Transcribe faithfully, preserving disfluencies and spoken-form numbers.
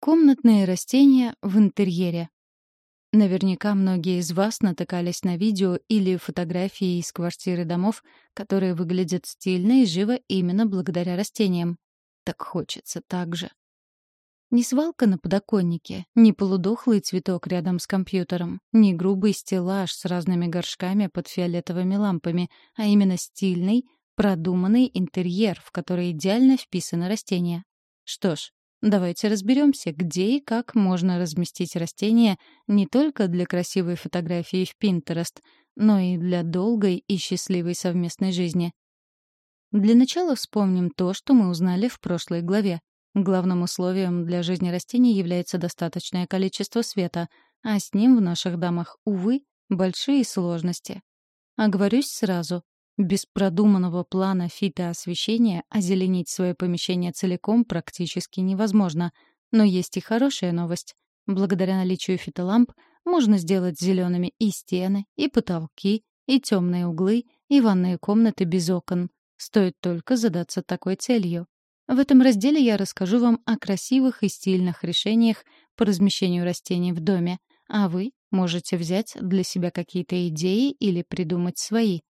Комнатные растения в интерьере. Наверняка многие из вас натыкались на видео или фотографии из квартир и домов, которые выглядят стильно и живо именно благодаря растениям. Так хочется так же. Не свалка на подоконнике, не полудохлый цветок рядом с компьютером, не грубый стеллаж с разными горшками под фиолетовыми лампами, а именно стильный, продуманный интерьер, в который идеально вписаны растения. Что ж, давайте разберемся, где и как можно разместить растения не только для красивой фотографии в Pinterest, но и для долгой и счастливой совместной жизни. Для начала вспомним то, что мы узнали в прошлой главе. Главным условием для жизни растений является достаточное количество света, а с ним в наших домах, увы, большие сложности. Оговорюсь сразу. Без продуманного плана фитоосвещения озеленить свое помещение целиком практически невозможно. Но есть и хорошая новость. Благодаря наличию фитоламп можно сделать зелеными и стены, и потолки, и темные углы, и ванные комнаты без окон. Стоит только задаться такой целью. В этом разделе я расскажу вам о красивых и стильных решениях по размещению растений в доме, а вы можете взять для себя какие-то идеи или придумать свои.